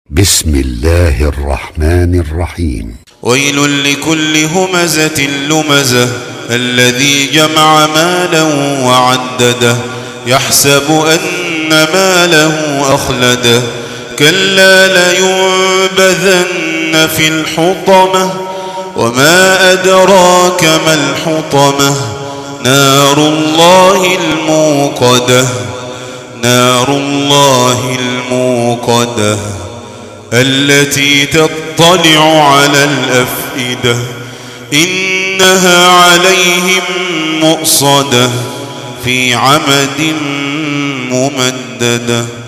بسم الله الرحمن الرحيم. ويل لكل همزة لمزة الذي جمع مالا وعدده يحسب أن ماله أخلده كلا لينبذن في الحطمة وما أدراك ما الحطمة نار الله الموقدة التي تطلع على الأفئدة إنها عليهم مؤصدة في عمد ممددة.